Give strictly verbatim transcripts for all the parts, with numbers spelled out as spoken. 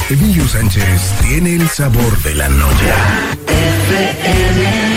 Emilio Sánchez tiene el sabor de la noche. F M.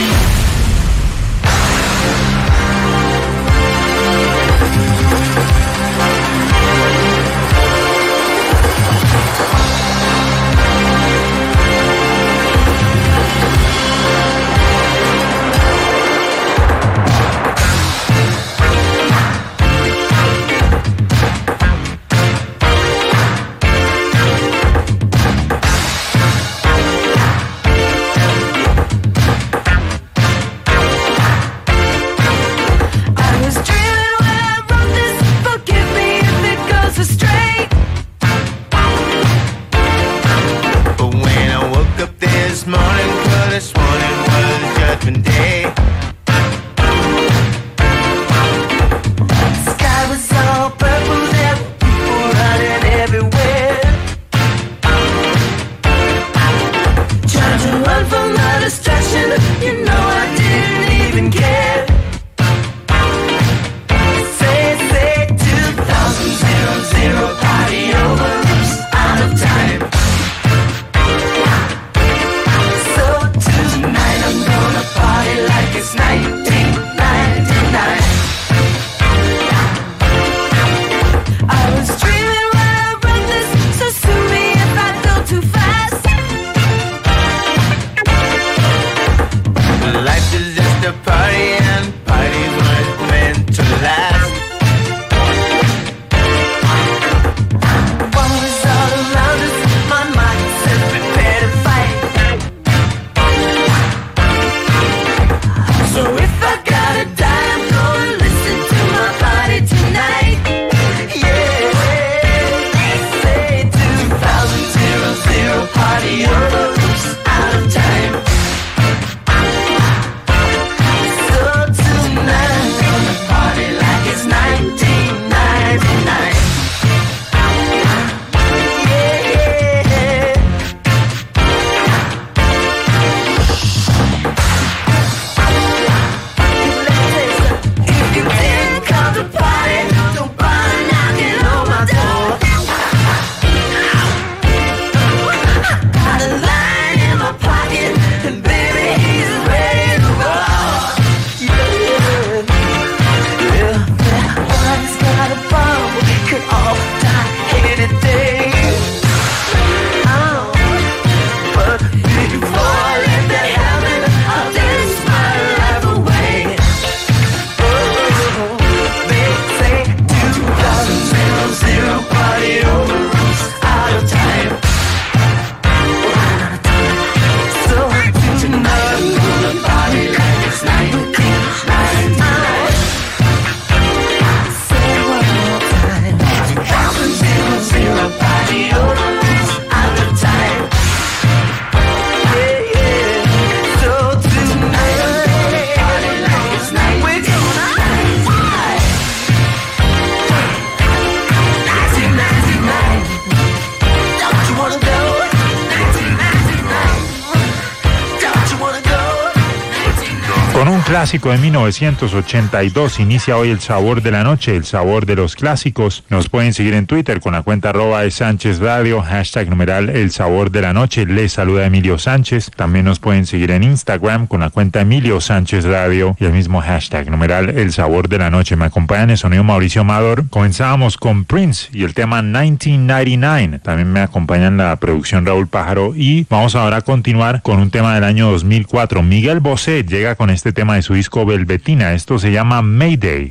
Clásico de mil novecientos ochenta y dos inicia hoy el sabor de la noche, el sabor de los clásicos. Nos pueden seguir en Twitter con la cuenta arroba de Sánchez Radio, hashtag numeral el sabor de la noche. Les saluda Emilio Sánchez. También nos pueden seguir en Instagram con la cuenta Emilio Sánchez Radio y el mismo hashtag numeral el sabor de la noche. Me acompaña en el sonido Mauricio Amador. Comenzábamos con Prince y el tema mil novecientos noventa y nueve. También me acompaña en la producción Raúl Pájaro y vamos ahora a continuar con un tema del año dos mil cuatro. Miguel Bosé llega con este tema de su disco Velvetina. Esto se llama Mayday.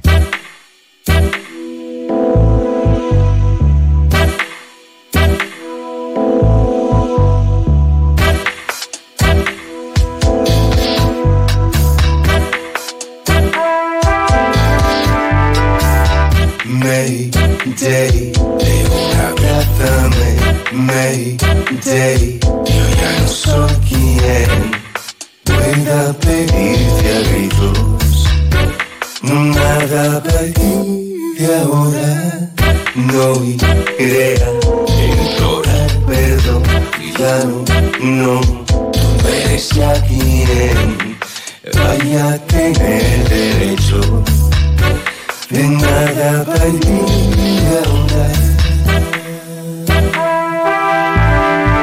Mayday, abrázame, Mayday, yo ya no soy quien pueda pedirte a gritos, nada a partir de ahora, no iré a implorar perdón, ya no, no, tú eres ya quien vaya a tener derecho de nada a partir de ahora.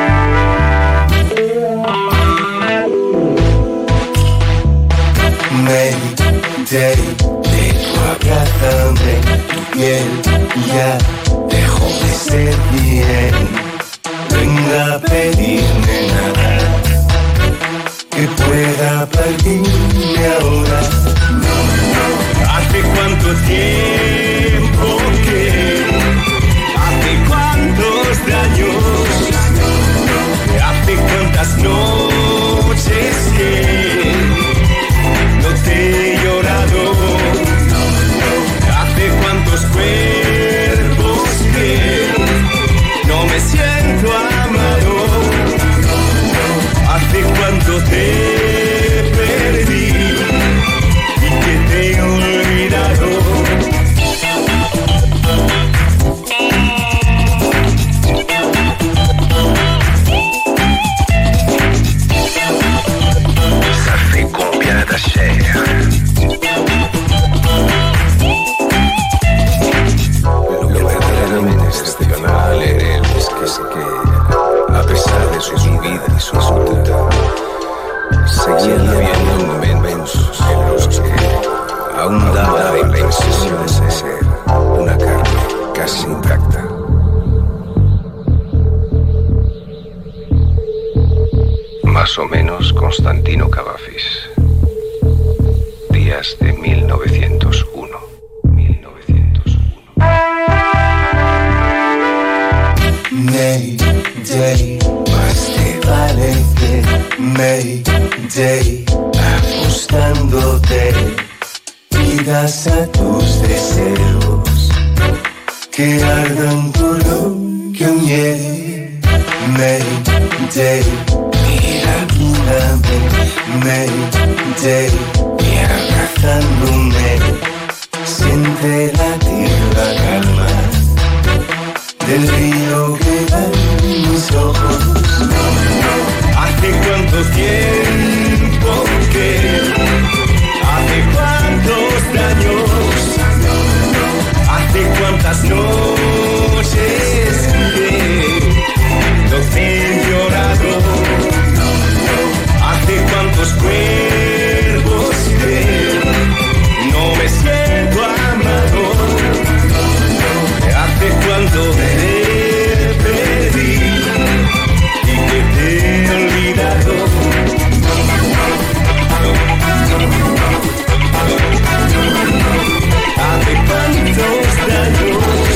day, de tu abrázame, tu piel ya dejó de ser bien. Venga a pedirme nada que pueda partirme ahora. No, no. Hace cuánto tiempo que, hace cuántos años, hace cuántas noches que no te he llorado. Hace cuántos cuerpos que no me siento amado. Hace cuánto te perdí y que te he olvidado. Ça fait combien de chair? Lo verdaderamente excepcional en él es que sé que, a pesar de su vida y su astuta, seguía habiendo momentos en los que aún daba la impresión de ser una carne casi intacta. Más o menos Constantino Cavafis. Días de mil novecientos uno. mil novecientos uno. Mayday, más te vale que Mayday, apostándote, pidas a tus deseos que ardan por lo que huye. Mayday, mira, mírame, Mayday, y abrazándome, siente latir la calma del río que va en mis ojos. Hace cuánto tiempo que, hace cuántos años, hace cuántas noches que no te he llorado. Hace cuántos cuerpos que no me siento amado. Hace cuánto te perdí y que te he olvidado. Hace cuántos años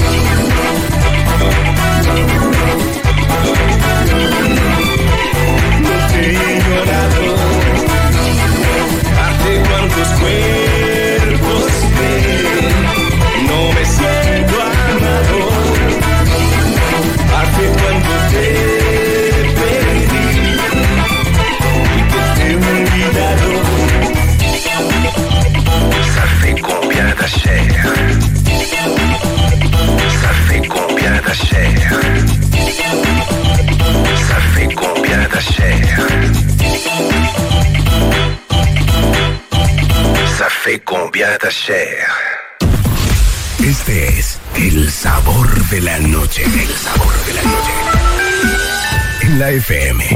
no te he llorado. Hace cuántos cuerpos que no me siento amado. Hace cuánto te perdí y que te he olvidado. Ça fait combien de chair? Ça fait combien de chair? Ça fait combien de chair? Ça fait combien de chair? Este es el sabor de la noche. El sabor de la noche. En la F M.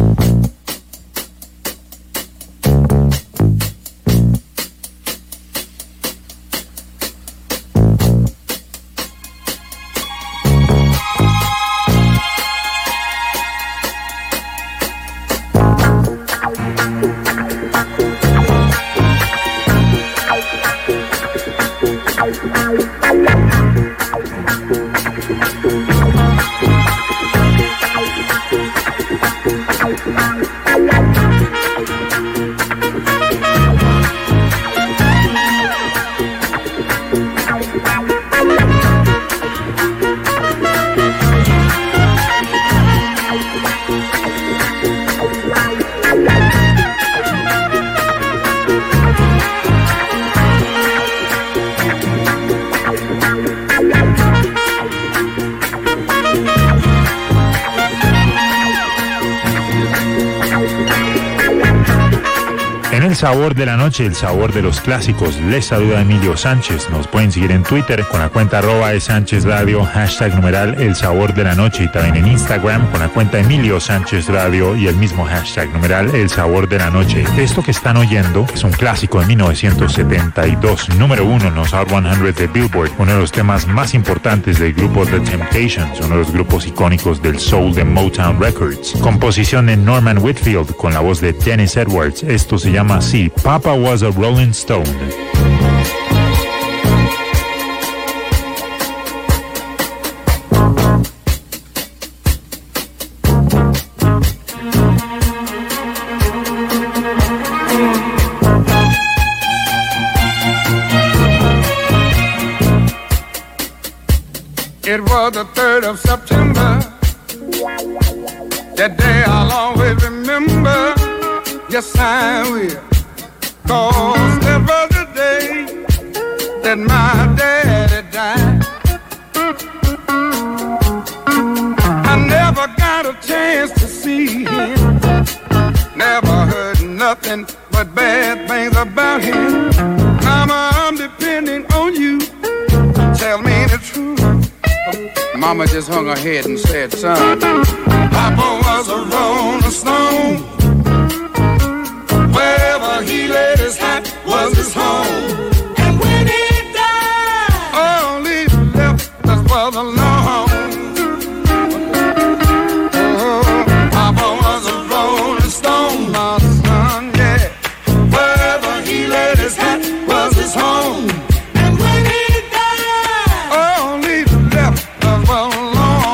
el sabor de la noche, el sabor de los clásicos. Les saluda Emilio Sánchez. Nos pueden seguir en Twitter con la cuenta arroba de Sánchez Radio, hashtag numeral el sabor de la noche, y también en Instagram con la cuenta Emilio Sánchez Radio y el mismo hashtag numeral el sabor de la noche. Esto que están oyendo es un clásico de mil novecientos setenta y dos, número uno en los Hot cien de Billboard, uno de los temas más importantes del grupo The Temptations, uno de los grupos icónicos del soul de Motown Records. Composición de Norman Whitfield con la voz de Dennis Edwards. Esto se llama así, Papa Was a Rolling Stone. It was the third of September. That day I'll always remember. Yes, I will. 'Cause that was the day that my daddy died. I never got a chance to see him. Never heard nothing but bad things about him. Mama, I'm depending on you. Tell me the truth. Mama just hung her head and said, son, Papa was a rolling stone. Wherever he laid his hat was his home. And when he died, all he left us was alone. Oh, Papa was a rolling stone, my son, yeah. Wherever he laid his hat was his home. And when he died, all he left us was alone.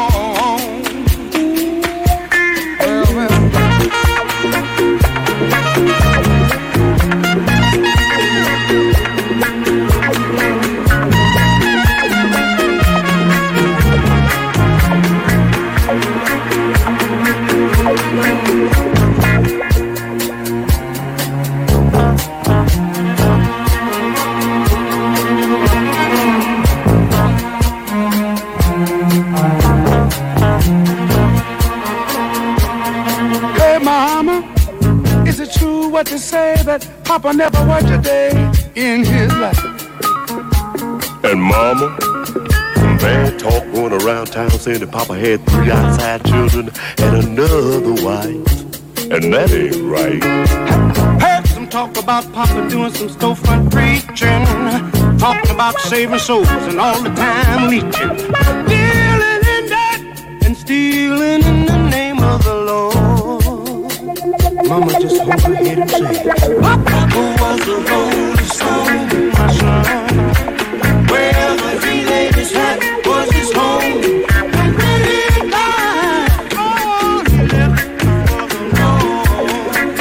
To say that Papa never worked a day in his life. And Mama, some bad talk going around town saying that Papa had three outside children and another wife. And that ain't right. Heard some talk about Papa doing some storefront preaching, talking about saving souls and all the time leeching, dealing in that and stealing in the name of the Lord. Mama just hung her head and said, Papa was a rolling stone, my son. Wherever he laid his hat was his home. And when he died, all he left was alone.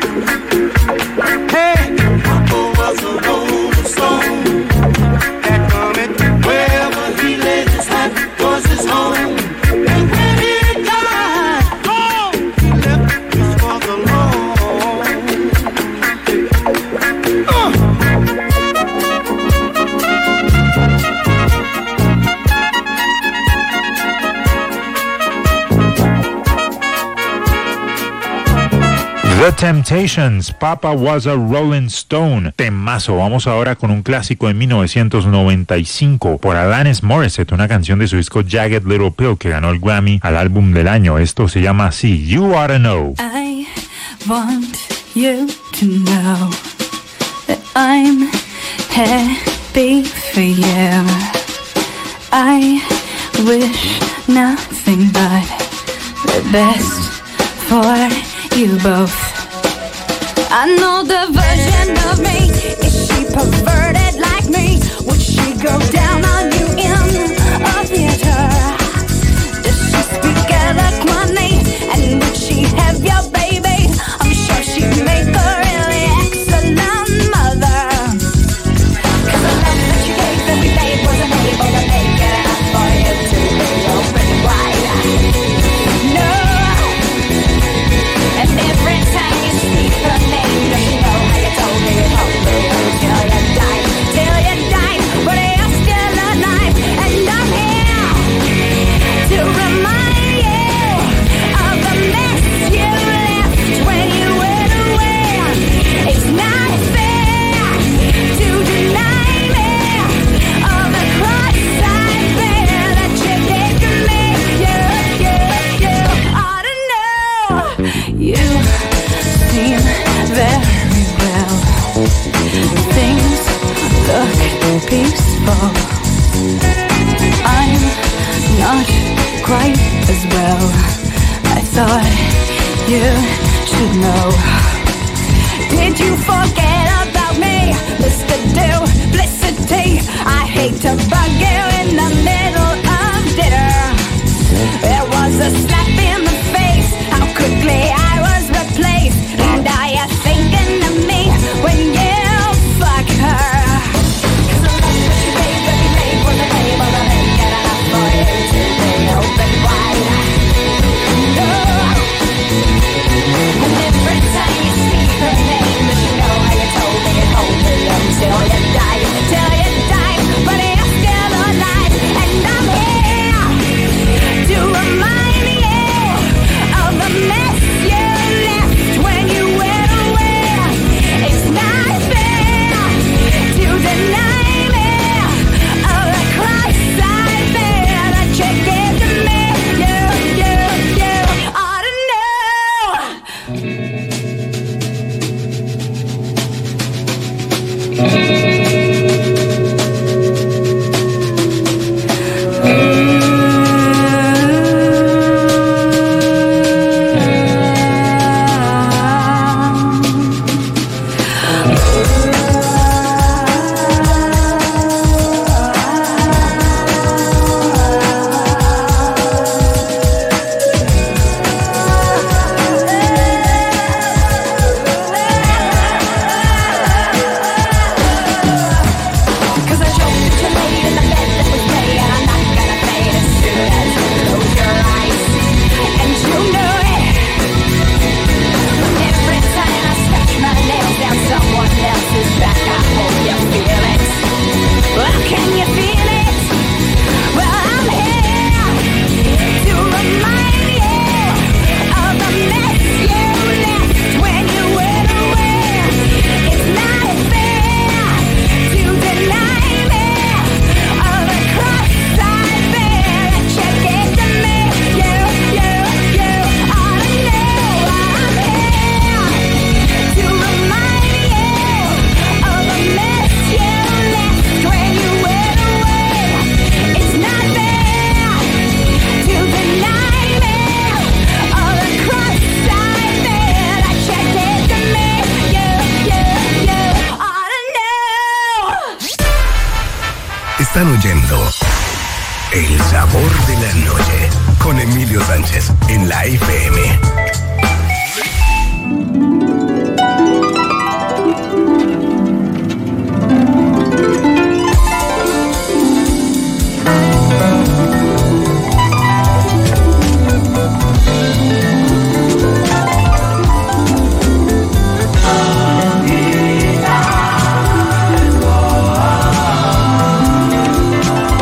Hey, Papa was a rolling stone. That comment, wherever he laid his hat was his home. And when he died, all he left was alone. The Temptations, Papa Was a Rolling Stone. Temazo. Vamos ahora con un clásico de mil novecientos noventa y cinco por Alanis Morissette, una canción de su disco Jagged Little Pill que ganó el Grammy al álbum del año. Esto se llama así, You Ought to Know. I want you to know that I'm happy for you. I wish nothing but the best for you both. I know the version of me. Is she perverted like me? Would she go down on you in a theater? Does she speak eloquently? And would she have your baby? I'm sure she'd make a really excellent mother. 'Cause the love that she gave every day wasn't able to make it enough for you to be open wide. No. And every time you speak her name, does she know how you told me you told me till you died, till you died, but you're still alive. as well. I thought you should know. Did you forget about me, Mister Duplicity? I hate to bug you in the middle of dinner. There was a slap in the face, how quickly I was replaced. And are you thinking of me when you fuck her? 'Cause the love that you gave, baby, made was a table that ain't good enough for you to be open wide. No. And every time you speak her name, does she know how you told me you'd hold me until you died, till you died, but you're still alive, and I'm here to remind you of the mess you left when you went away. It's not fair to deny me of the cross I bear that you gave to me. You, you, you ought to Están oyendo El Sabor de la Noche con Emilio Sánchez en la F M.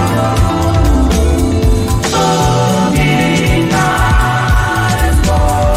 Oh,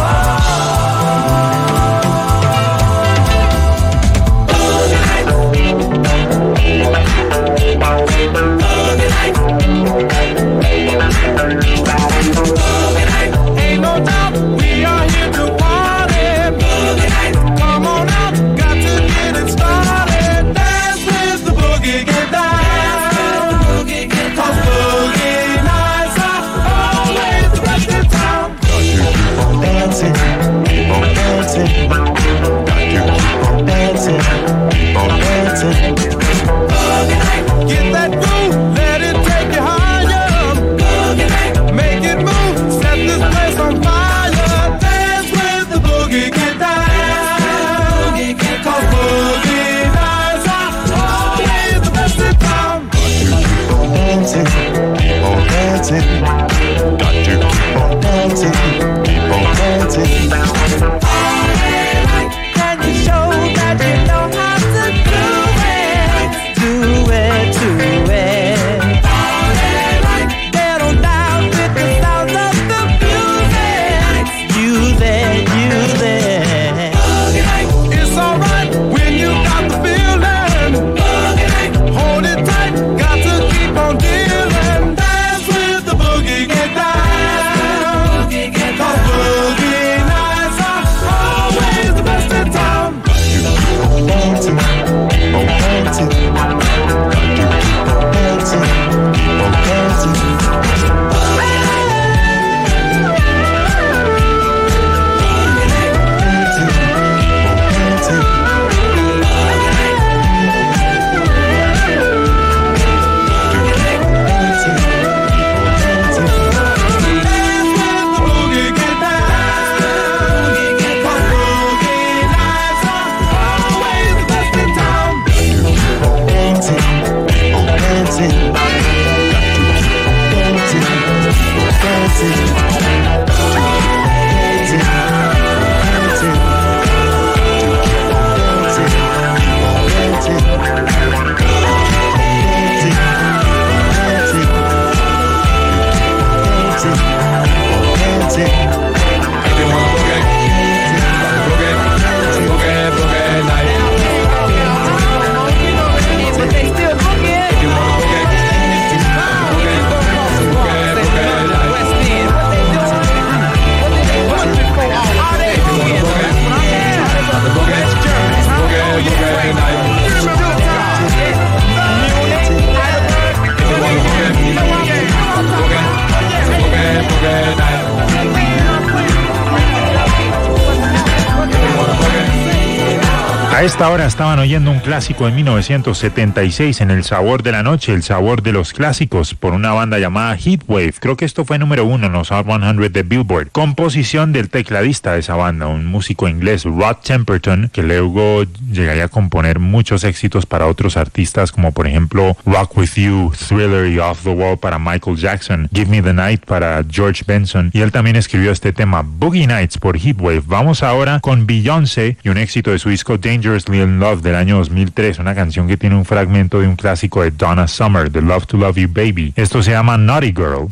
A esta hora estaban oyendo un clásico de mil novecientos setenta y seis en El Sabor de la Noche, el sabor de los clásicos, por una banda llamada Heatwave. Creo que esto fue número uno en los Hot cien de Billboard. Composición del tecladista de esa banda, un músico inglés, Rod Temperton, que luego llegaría a componer muchos éxitos para otros artistas, como por ejemplo Rock With You, Thriller y Off The Wall para Michael Jackson, Give Me The Night para George Benson, y él también escribió este tema, Boogie Nights, por Heatwave. Vamos ahora con Beyoncé y un éxito de su disco Dangerously in Love del año dos mil tres, una canción que tiene un fragmento de un clásico de Donna Summer, The Love to Love You Baby. Esto se llama Naughty Girl.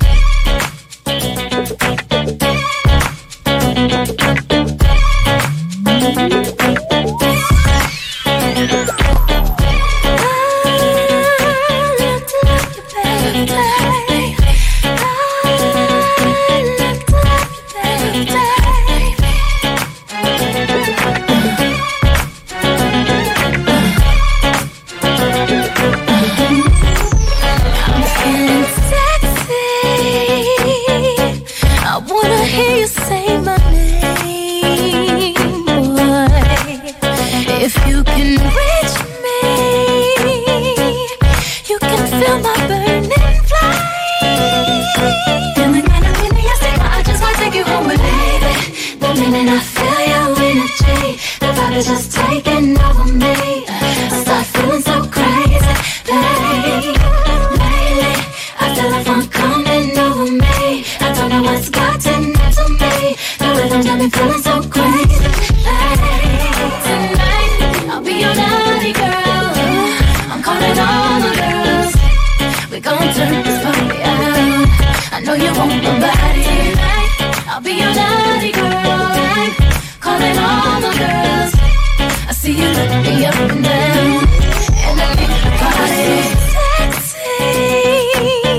Just taking over me. I start feeling so crazy, babe. Lately, I feel like I'm coming over me. I don't know what's gotten into me. The rhythm got me feeling so crazy, babe. Tonight, I'll be your naughty girl. I'm calling all the girls. We gon' turn this party out. I know you want my body tonight. I'll be your naughty girl. I'm calling all the girls. I see you look me up and down, and I think the party sexy.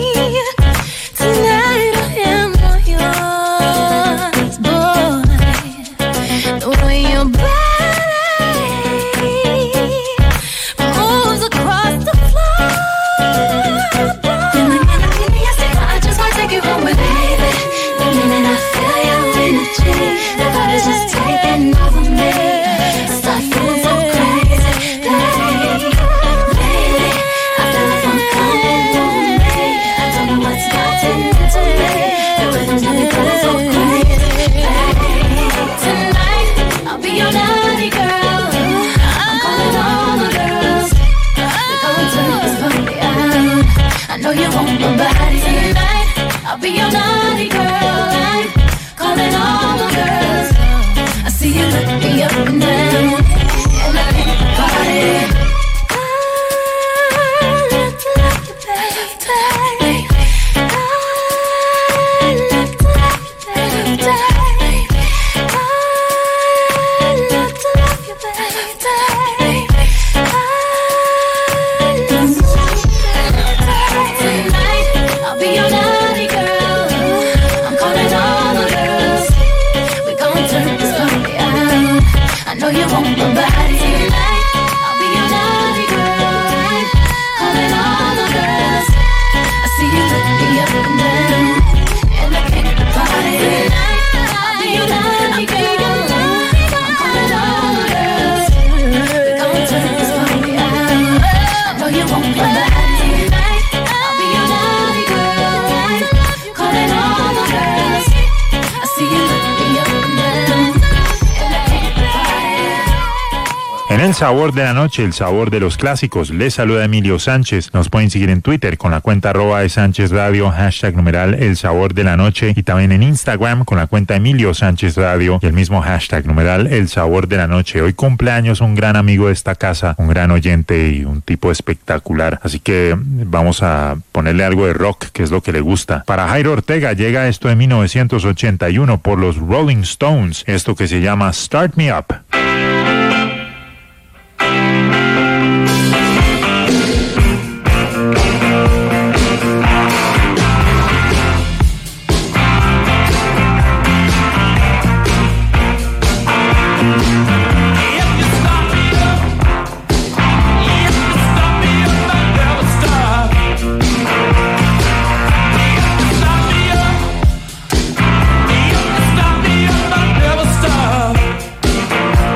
Tonight I am all yours, boy. The way your body moves across the floor, boy. Can I, can I, can I, yes, I just wanna take you home with me, baby. The minute I feel your energy, the body's just taking over me. Start feeling so crazy, babe. Lately, I feel like I'm coming over me. I don't know what's gotten into me. The rhythm's got me feeling so crazy, babe. Tonight, I'll be your naughty girl. I'm calling all the girls. We gon' turn this party out. I know you want my body tonight. I'll be your naughty girl. I'm calling all the girls. I see you look me up and down, and I think the party. I look to love you, baby. I look to love you, baby. I look to love you, baby. I look to love you, baby. Tonight, I'll be your naughty girl. I'm calling all the girls. We gon' turn this party out. I know you want my body tonight. I'll be your naughty girl. Calling all the girls. I see you look me up and down, and I can't party tonight. I'll be your naughty girl. I'm calling all the girls. We gon' turn this party out. I know you want my body tonight. I'll be your naughty girl. Calling all the girls. I see you look me up and down, and I can't party. En El Sabor de la Noche, el sabor de los clásicos, les saluda Emilio Sánchez. Nos pueden seguir en Twitter con la cuenta arroba de Sánchez Radio, hashtag numeral El Sabor de la Noche, y también en Instagram con la cuenta Emilio Sánchez Radio y el mismo hashtag numeral El Sabor de la Noche. Hoy cumpleaños un gran amigo de esta casa, un gran oyente y un tipo espectacular. Así que vamos a ponerle algo de rock, que es lo que le gusta. Para Jairo Ortega llega esto de mil novecientos ochenta y uno por los Rolling Stones, esto que se llama Start Me Up. Stop me up, I'll never stop.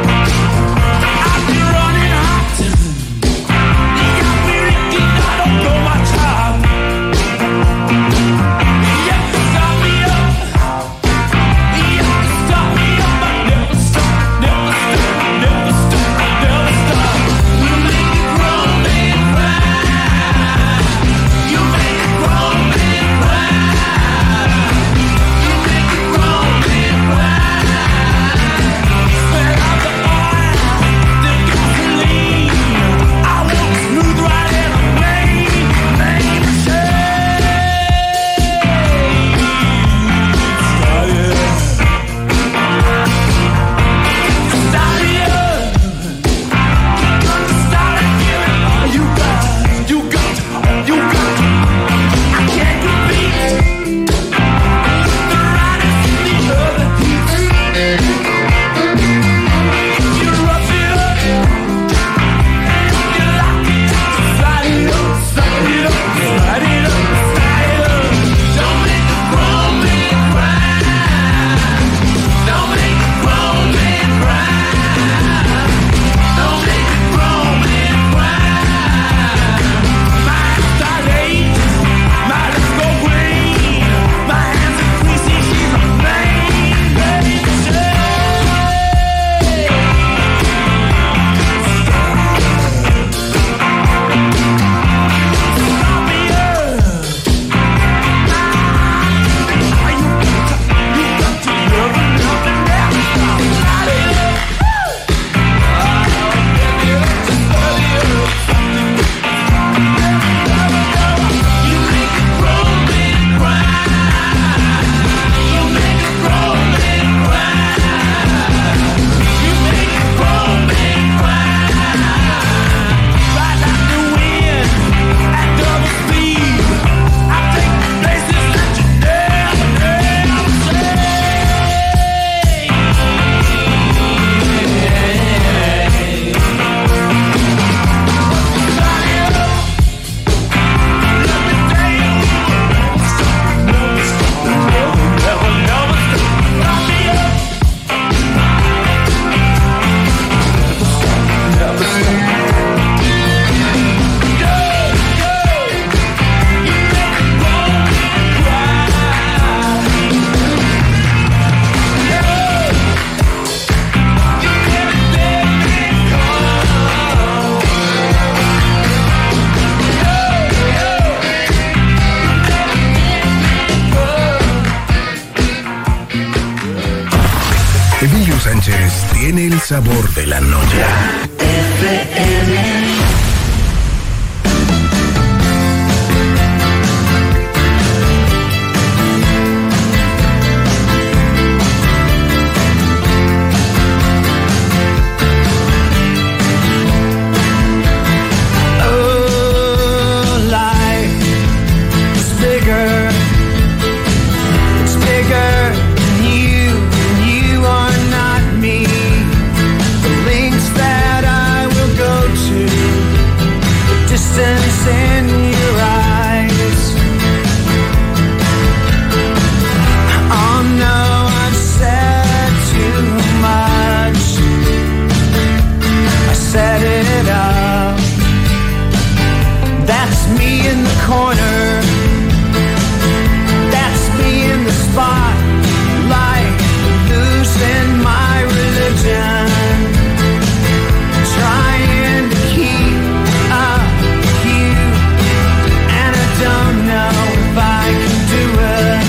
Sánchez tiene el sabor de la noche. F M. In your eyes. Oh no, I've said too much. I set it up. That's me in the corner. That's me in the spotlight, losing my religion, trying to keep up. Don't know if I can do it.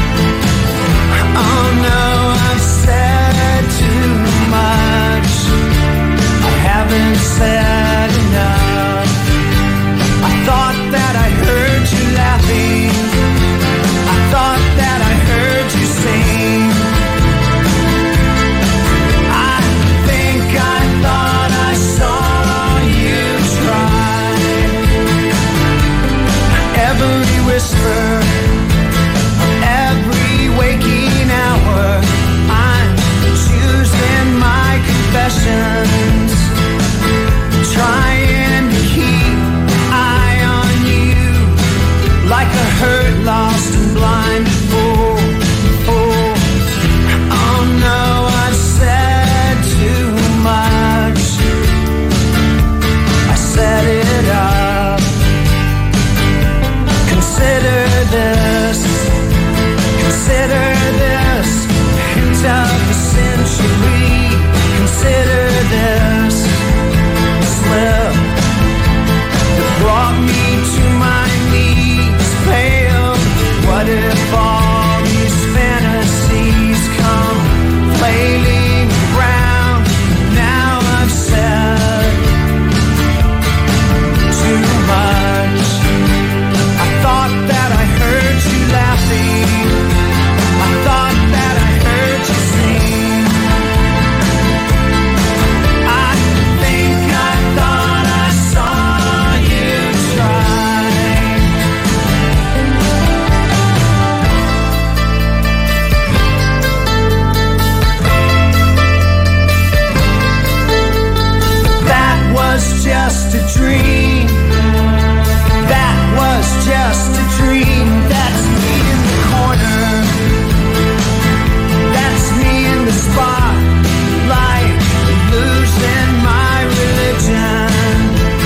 Oh no, I've said too much. I haven't said enough. I thought that I heard you laughing. I thought that I heard you sing. I think I thought I saw you try. Every whisper, every waking hour, I'm choosing my confessions, trying to keep eye on you, like a hurt, lost and blind fool. Oh, oh no, I've said too much. I set it up. Consider this, consider this, hint of the century. Consider this slip that brought me to my knees, pale. What if all these fantasies come flailing around? Now I've said too much. Thought that I heard you laughing. I thought that I heard you sing. I think I thought I saw you try. That was just a dream. That was just a dream. That's me in the corner. That's me in the spotlight, losing my religion,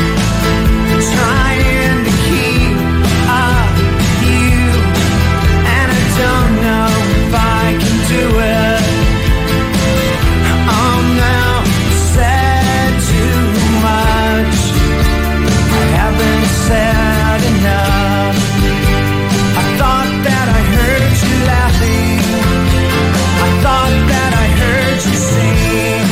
trying to keep up you, and I don't know if I can do it. Oh no, said too much. I haven't said enough. I thought that I heard you laughing. I thought that I heard you sing.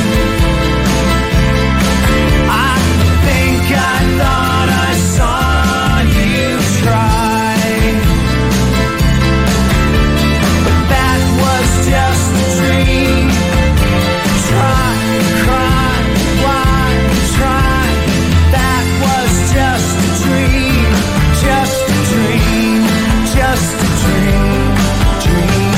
I think I thought I saw you try. But that was just a dream. Try, cry, why try? That was just a dream, just a dream, just a dream, dream.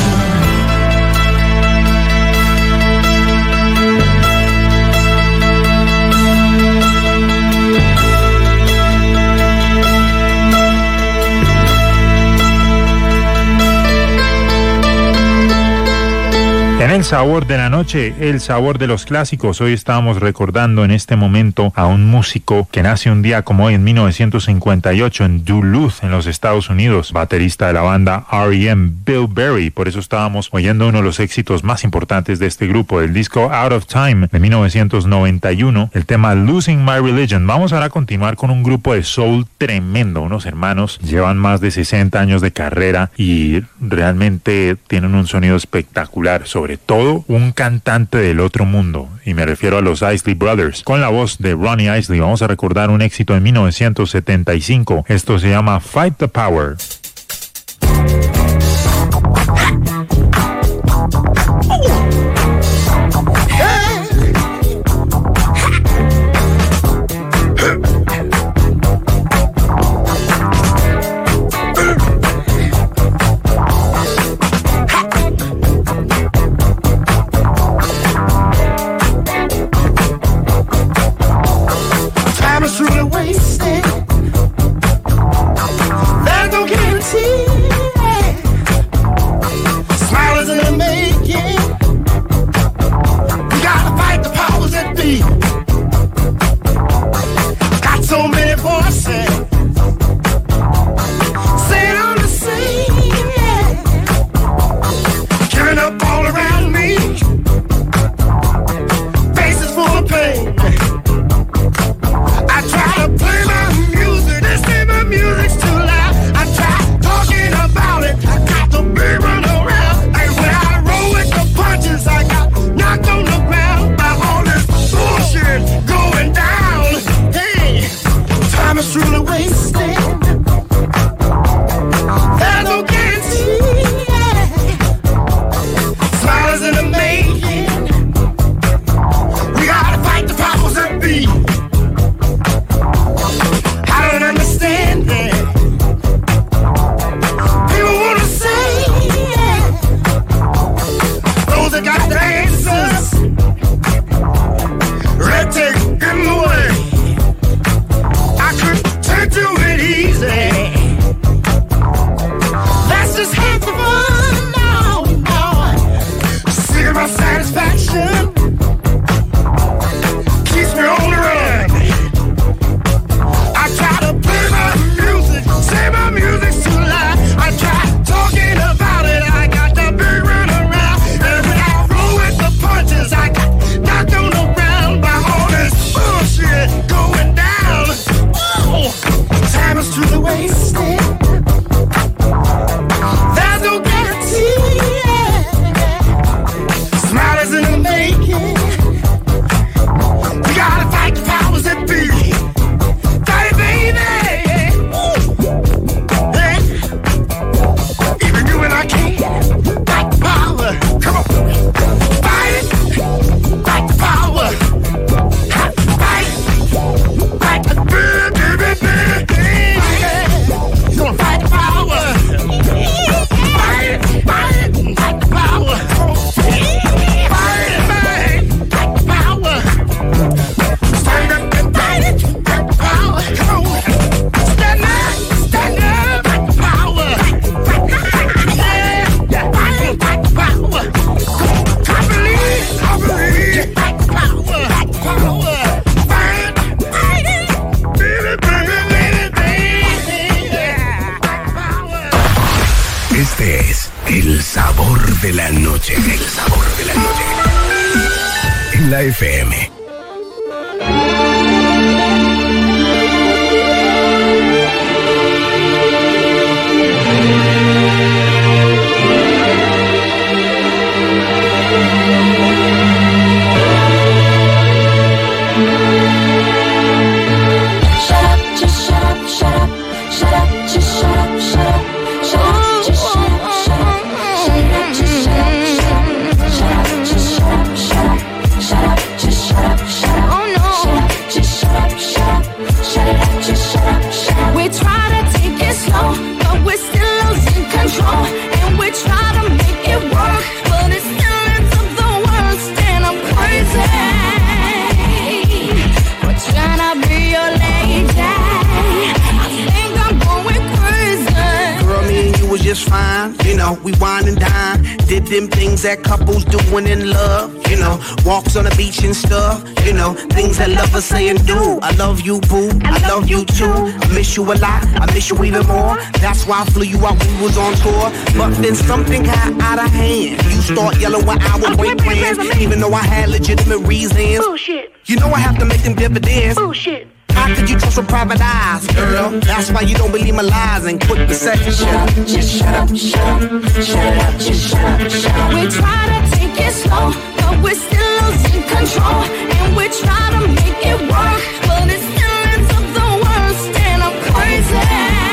En el sabor de la noche, el sabor de los clásicos. Hoy estábamos recordando en este momento a un músico que nace un día como hoy en mil novecientos cincuenta y ocho en Duluth, en los Estados Unidos, baterista de la banda R E M, Bill Berry. Por eso estábamos oyendo uno de los éxitos más importantes de este grupo, el disco Out of Time de mil novecientos noventa y uno, el tema Losing My Religion. Vamos ahora a continuar con un grupo de soul tremendo, unos hermanos, llevan más de sesenta años de carrera y realmente tienen un sonido espectacular, sobre todo todo un cantante del otro mundo, y me refiero a los Isley Brothers. Con la voz de Ronnie Isley vamos a recordar un éxito de mil novecientos setenta y cinco. Esto se llama Fight the Power. de la noche. El sabor de la noche. En la F M. Just fine, you know, we wine and dine. Did them things that couples do when in love, you know, walks on the beach and stuff, you know, things that lovers say and do. I love you, boo, I love you too. I miss you a lot, I miss you even more. That's why I flew you out when we was on tour. But then something got out of hand. You start yelling when I would break plans, even though I had legitimate reasons. Bullshit. You know I have to make them dividends. Bullshit. How could you trust with private eyes, girl? That's why you don't believe my lies and quit the sex. Shut up, just shut up, shut up, shut up, just shut up, shut up. We try to take it slow. but we're still losing control. And we try to make it work, but it still ends up the worst. And I'm crazy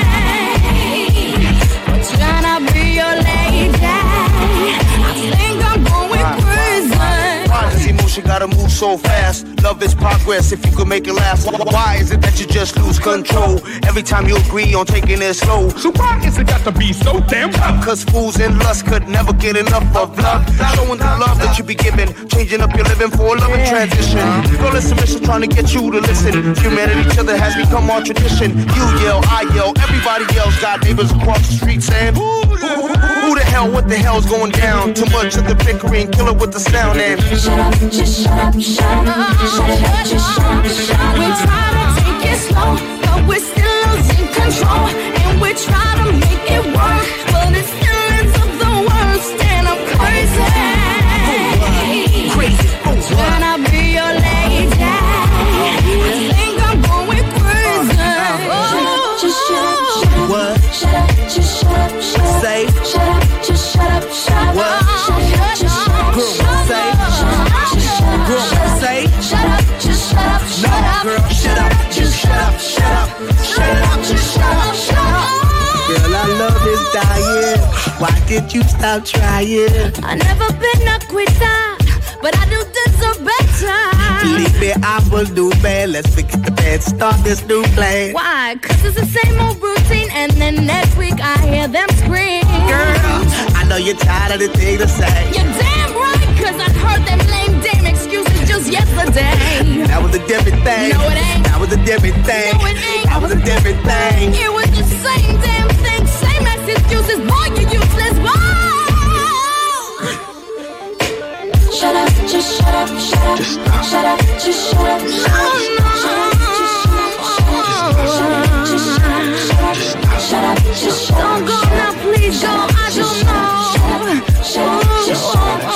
for trying to be your lady. I think I'm going crazy. Why does emotion gotta move so fast? Love is progress if you could make it last. Why is it that you just lose control every time you agree on taking it slow? So why is it got to be so damn tough? Cause fools and lust could never get enough of love. Showing the love that you be giving, changing up your living for a loving transition. Girl, it's submission trying to get you to listen. Humanity, each other has become our tradition. You yell, I yell, everybody else got neighbors across the street saying, who, who, who the hell, what the hell's going down? Too much of the bickering, kill it with the sound and shut up, just shut up, shut up, shut up, just shut up, shut up. We try to take it slow, but we're still losing control. And we try to make it work, but it still ends up the worst. And I'm crazy, crazy, trying to be your lady. I think I'm going crazy. Oh, just shut up, shut up, what? Shut up, just shut up, shut up. Say, shut up, just shut up, shut up. What? Shut up, just shut up, shut up. Girl, say, shut up, just shut up, shut up. no, girl, shut up, just shut up, shut up, shut up, just shut up, shut up. Girl, our love is dying. Why did you stop trying? I never been a quitter, but I do deserve better. Believe me, I will do bad. Let's forget the bad, start this new plan. Why? Cause it's the same old routine, and then next week I hear them scream. Girl, I know you're tired of the thing to say. You're damn right, cause I heard them lame damn excuses just yesterday. That was a different thing. No, it ain't. That was a different thing. No, it ain't. That was a different thing. It was the same damn thing, same as excuses. Boy, you useless. Whoa! Shut up, just shut up, shut up. Just stop. Shut up, just shut up. Shut up, shut up, just shut up. Shut up, just shut up. Shut up, just shut up. Don't go now, please go. I don't know. Shut up, just shut up.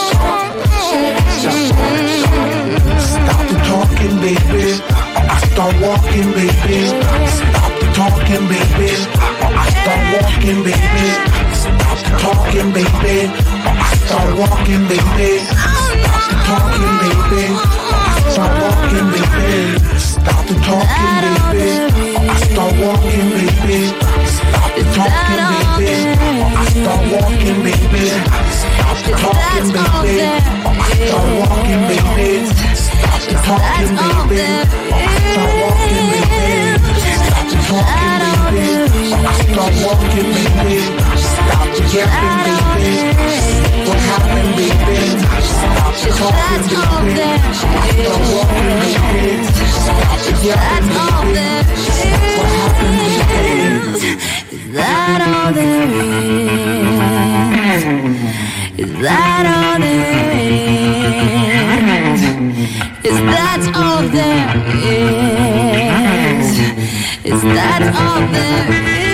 Stop the talking, baby. Or I start walking, baby. Stop the talking, baby. Or I start walking, baby. Stop the talking, baby. Or I start walking, baby. Stop the talking, baby. Or I start walking, baby. Stop the talking, baby. Or I start walking, baby. Stop the talking, baby. Or I start walking, baby. Stop the talking, baby. Or I start walking, baby. Stop the talking, baby. Or I start walking, baby. Stop the talking, baby. Or I start walking, baby. Stop the yapping, baby. What happened, baby? Stop the talking, baby. Or I start walking, baby. Stop the yapping, baby. What happened, baby? Is that all there is? Is that all there is? Is that all there is? Is that all there is?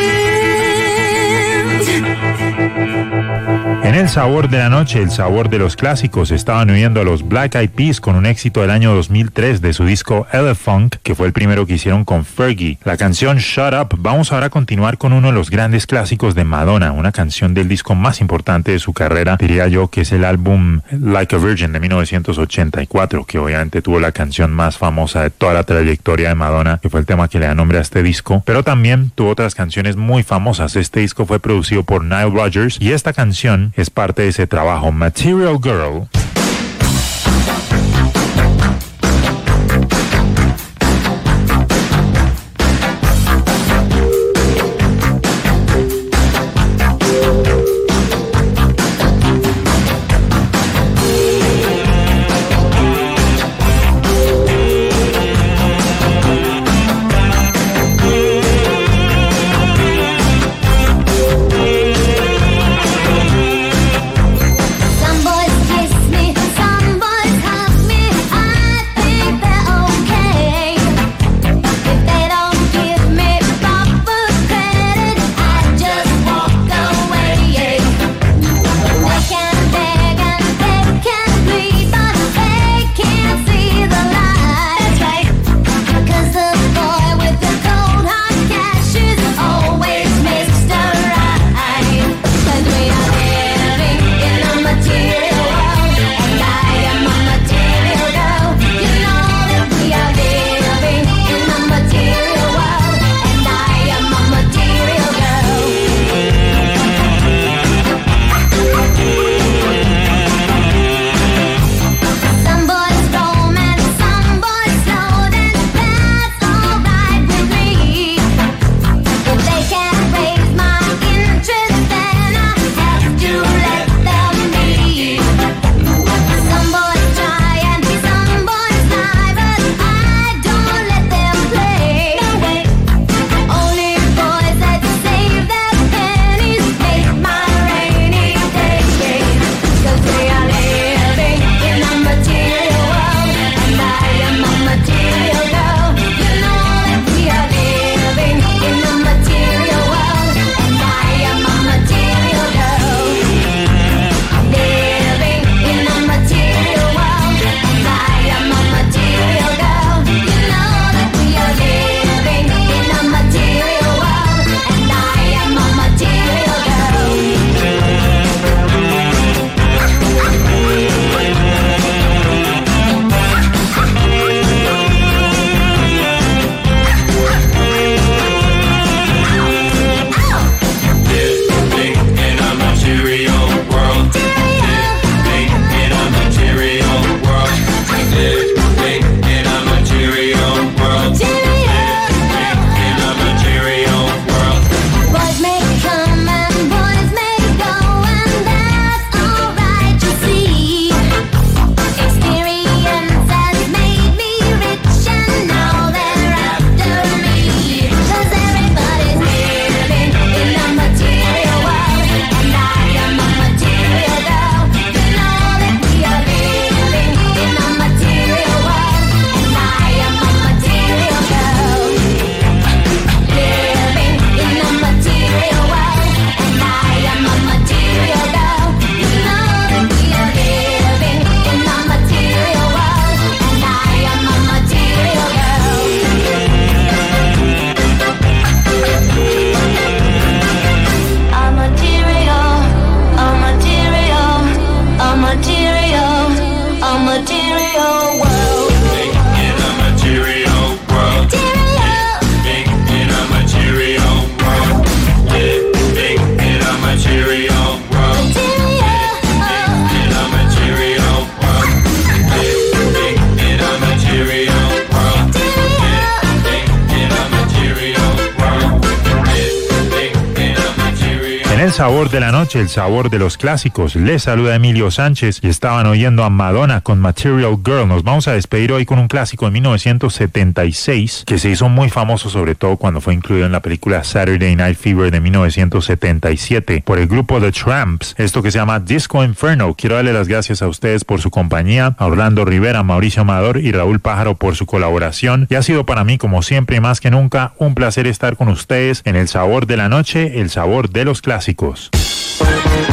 En el sabor de la noche, el sabor de los clásicos, estaban oyendo a los Black Eyed Peas con un éxito del año dos mil tres de su disco Elefunk, que fue el primero que hicieron con Fergie. La canción Shut Up. Vamos ahora a continuar con uno de los grandes clásicos de Madonna, una canción del disco más importante de su carrera, diría yo, que es el álbum Like a Virgin de mil novecientos ochenta y cuatro, que obviamente tuvo la canción más famosa de toda la trayectoria de Madonna, que fue el tema que le da nombre a este disco, pero también tuvo otras canciones muy famosas. Este disco fue producido por Nile Rodgers y esta canción es parte de ese trabajo, Material Girl. Some boys kiss me. El sabor de la noche, el sabor de los clásicos. Les saluda Emilio Sánchez y estaban oyendo a Madonna con Material Girl. Nos vamos a despedir hoy con un clásico de mil novecientos setenta y seis que se hizo muy famoso, sobre todo cuando fue incluido en la película Saturday Night Fever de mil novecientos setenta y siete por el grupo The Tramps. Esto que se llama Disco Inferno. Quiero darle las gracias a ustedes por su compañía, a Orlando Rivera, Mauricio Amador y Raúl Pájaro por su colaboración. Y ha sido para mí, como siempre y más que nunca, un placer estar con ustedes en el sabor de la noche, el sabor de los clásicos.